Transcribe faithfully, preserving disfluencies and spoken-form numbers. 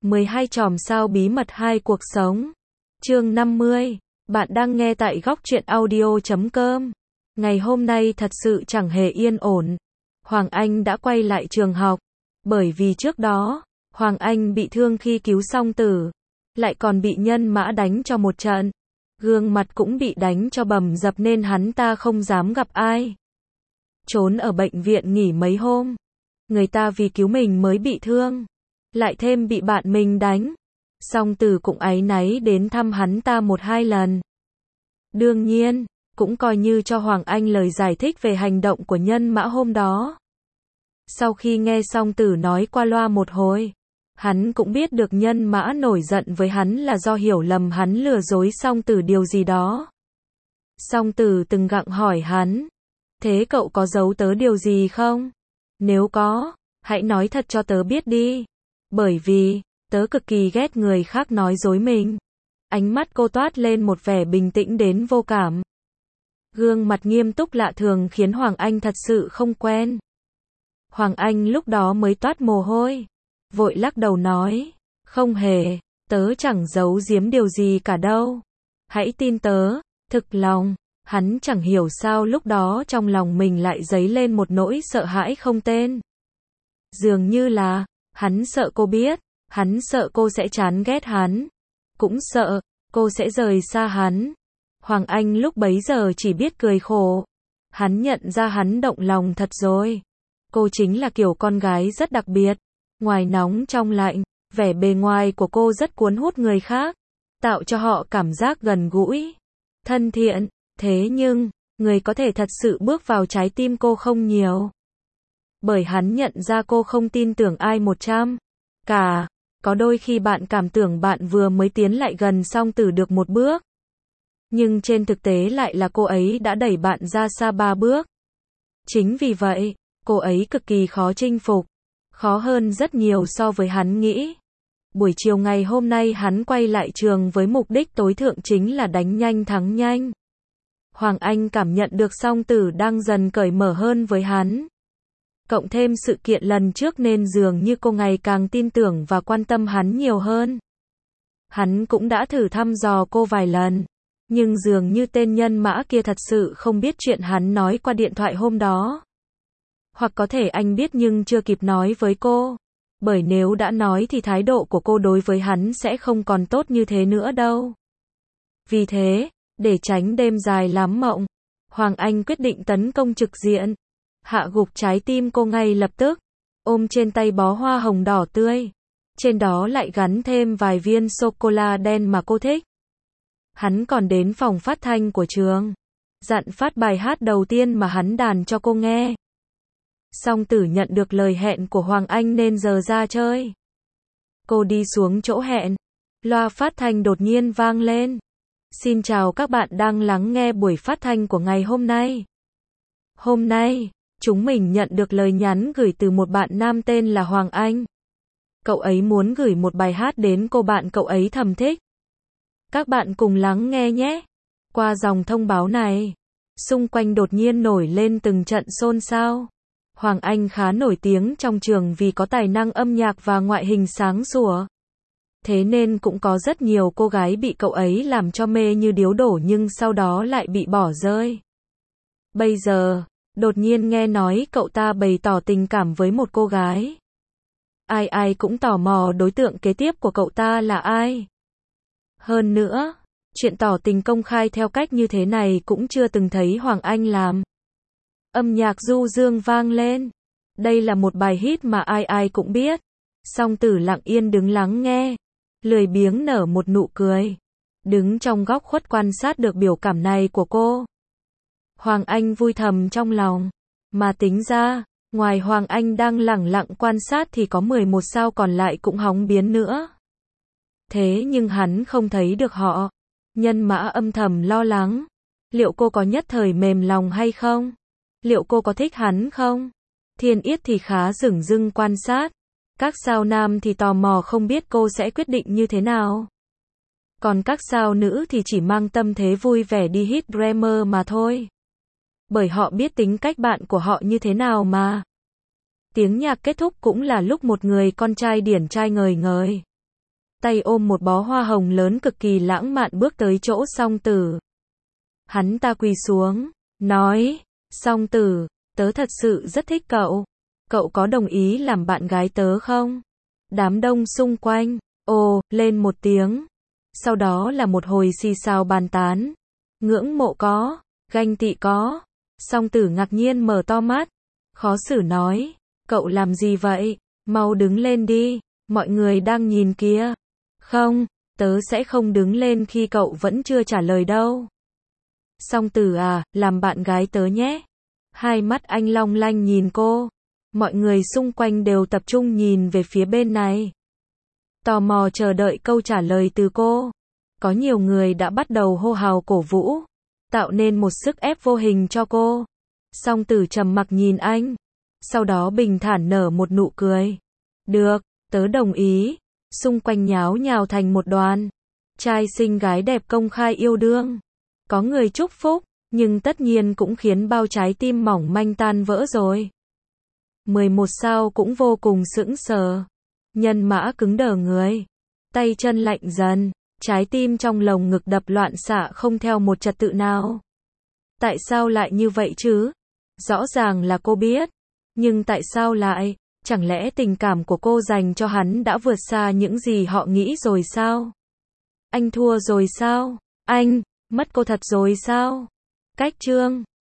mười hai chòm sao bí mật hai cuộc sống. Chương năm mươi. Bạn đang nghe tại góc truyện audio chấm com. Ngày hôm nay thật sự chẳng hề yên ổn. Hoàng Anh đã quay lại trường học. Bởi vì trước đó, Hoàng Anh bị thương khi cứu Song Tử. Lại còn bị Nhân Mã đánh cho một trận. Gương mặt cũng bị đánh cho bầm dập nên hắn ta không dám gặp ai. Trốn ở bệnh viện nghỉ mấy hôm. Người ta vì cứu mình mới bị thương. Lại thêm bị bạn mình đánh. Song Tử cũng áy náy đến thăm hắn ta một hai lần. Đương nhiên, cũng coi như cho Hoàng Anh lời giải thích về hành động của Nhân Mã hôm đó. Sau khi nghe Song Tử nói qua loa một hồi, hắn cũng biết được Nhân Mã nổi giận với hắn là do hiểu lầm hắn lừa dối Song Tử điều gì đó. Song Tử từng gặng hỏi hắn, thế cậu có giấu tớ điều gì không? Nếu có, hãy nói thật cho tớ biết đi. Bởi vì, tớ cực kỳ ghét người khác nói dối mình. Ánh mắt cô toát lên một vẻ bình tĩnh đến vô cảm. Gương mặt nghiêm túc lạ thường khiến Hoàng Anh thật sự không quen. Hoàng Anh lúc đó mới toát mồ hôi. Vội lắc đầu nói, không hề, tớ chẳng giấu giếm điều gì cả đâu. Hãy tin tớ, thực lòng. Hắn chẳng hiểu sao lúc đó trong lòng mình lại dấy lên một nỗi sợ hãi không tên. Dường như là, hắn sợ cô biết, hắn sợ cô sẽ chán ghét hắn. Cũng sợ, cô sẽ rời xa hắn. Hoàng Anh lúc bấy giờ chỉ biết cười khổ. Hắn nhận ra hắn động lòng thật rồi. Cô chính là kiểu con gái rất đặc biệt. Ngoài nóng trong lạnh, vẻ bề ngoài của cô rất cuốn hút người khác. Tạo cho họ cảm giác gần gũi, thân thiện. Thế nhưng, người có thể thật sự bước vào trái tim cô không nhiều. Bởi hắn nhận ra cô không tin tưởng ai một trăm. Cả, có đôi khi bạn cảm tưởng bạn vừa mới tiến lại gần Song Tử được một bước. Nhưng trên thực tế lại là cô ấy đã đẩy bạn ra xa ba bước. Chính vì vậy, cô ấy cực kỳ khó chinh phục. Khó hơn rất nhiều so với hắn nghĩ. Buổi chiều ngày hôm nay hắn quay lại trường với mục đích tối thượng chính là đánh nhanh thắng nhanh. Hoàng Anh cảm nhận được Song Tử đang dần cởi mở hơn với hắn. Cộng thêm sự kiện lần trước nên dường như cô ngày càng tin tưởng và quan tâm hắn nhiều hơn. Hắn cũng đã thử thăm dò cô vài lần. Nhưng dường như tên Nhân Mã kia thật sự không biết chuyện hắn nói qua điện thoại hôm đó. Hoặc có thể anh biết nhưng chưa kịp nói với cô. Bởi nếu đã nói thì thái độ của cô đối với hắn sẽ không còn tốt như thế nữa đâu. Vì thế, để tránh đêm dài lắm mộng, Hoàng Anh quyết định tấn công trực diện. Hạ gục trái tim cô ngay lập tức. Ôm trên tay bó hoa hồng đỏ tươi. Trên đó lại gắn thêm vài viên sô-cô-la đen mà cô thích. Hắn còn đến phòng phát thanh của trường. Dặn phát bài hát đầu tiên mà hắn đàn cho cô nghe. Song Tử nhận được lời hẹn của Hoàng Anh nên giờ ra chơi. Cô đi xuống chỗ hẹn. Loa phát thanh đột nhiên vang lên. Xin chào các bạn đang lắng nghe buổi phát thanh của ngày hôm nay. Hôm nay, chúng mình nhận được lời nhắn gửi từ một bạn nam tên là Hoàng Anh. Cậu ấy muốn gửi một bài hát đến cô bạn cậu ấy thầm thích. Các bạn cùng lắng nghe nhé. Qua dòng thông báo này, xung quanh đột nhiên nổi lên từng trận xôn xao. Hoàng Anh khá nổi tiếng trong trường vì có tài năng âm nhạc và ngoại hình sáng sủa. Thế nên cũng có rất nhiều cô gái bị cậu ấy làm cho mê như điếu đổ nhưng sau đó lại bị bỏ rơi. Bây giờ, đột nhiên nghe nói cậu ta bày tỏ tình cảm với một cô gái. Ai ai cũng tò mò đối tượng kế tiếp của cậu ta là ai. Hơn nữa, chuyện tỏ tình công khai theo cách như thế này cũng chưa từng thấy Hoàng Anh làm. Âm nhạc du dương vang lên. Đây là một bài hit mà ai ai cũng biết. Song Tử lặng yên đứng lắng nghe. Lười biếng nở một nụ cười. Đứng trong góc khuất quan sát được biểu cảm này của cô. Hoàng Anh vui thầm trong lòng. Mà tính ra, ngoài Hoàng Anh đang lẳng lặng quan sát thì có mười một sao còn lại cũng hóng biến nữa. Thế nhưng hắn không thấy được họ. Nhân Mã âm thầm lo lắng. Liệu cô có nhất thời mềm lòng hay không? Liệu cô có thích hắn không? Thiên Yết thì khá dửng dưng quan sát. Các sao nam thì tò mò không biết cô sẽ quyết định như thế nào. Còn các sao nữ thì chỉ mang tâm thế vui vẻ đi hit Dreamer mà thôi. Bởi họ biết tính cách bạn của họ như thế nào mà. Tiếng nhạc kết thúc cũng là lúc một người con trai điển trai ngời ngời. tay ôm một bó hoa hồng lớn cực kỳ lãng mạn bước tới chỗ Song Tử. Hắn ta quỳ xuống, nói, Song Tử, tớ thật sự rất thích cậu. Cậu có đồng ý làm bạn gái tớ không? Đám đông xung quanh, ồ, lên một tiếng. Sau đó là một hồi xì xào bàn tán. Ngưỡng mộ có, ganh tị có. Song Tử ngạc nhiên mở to mắt. Khó xử nói, cậu làm gì vậy? Mau đứng lên đi, mọi người đang nhìn kìa. Không, tớ sẽ không đứng lên khi cậu vẫn chưa trả lời đâu. Song Tử à, làm bạn gái tớ nhé. Hai mắt anh long lanh nhìn cô. Mọi người xung quanh đều tập trung nhìn về phía bên này. Tò mò chờ đợi câu trả lời từ cô. Có nhiều người đã bắt đầu hô hào cổ vũ, tạo nên một sức ép vô hình cho cô. Song Tử trầm mặc nhìn anh. Sau đó bình thản nở một nụ cười. Được, tớ đồng ý. Xung quanh nháo nhào thành một đoàn. Trai xinh gái đẹp công khai yêu đương. Có người chúc phúc, nhưng tất nhiên cũng khiến bao trái tim mỏng manh tan vỡ rồi. mười một sao cũng vô cùng sững sờ. Nhân Mã cứng đờ người. Tay chân lạnh dần. Trái tim trong lồng ngực đập loạn xạ không theo một trật tự nào. Tại sao lại như vậy chứ? Rõ ràng là cô biết. Nhưng tại sao lại? Chẳng lẽ tình cảm của cô dành cho hắn đã vượt xa những gì họ nghĩ rồi sao? Anh thua rồi sao? Anh, mất cô thật rồi sao? Cách chương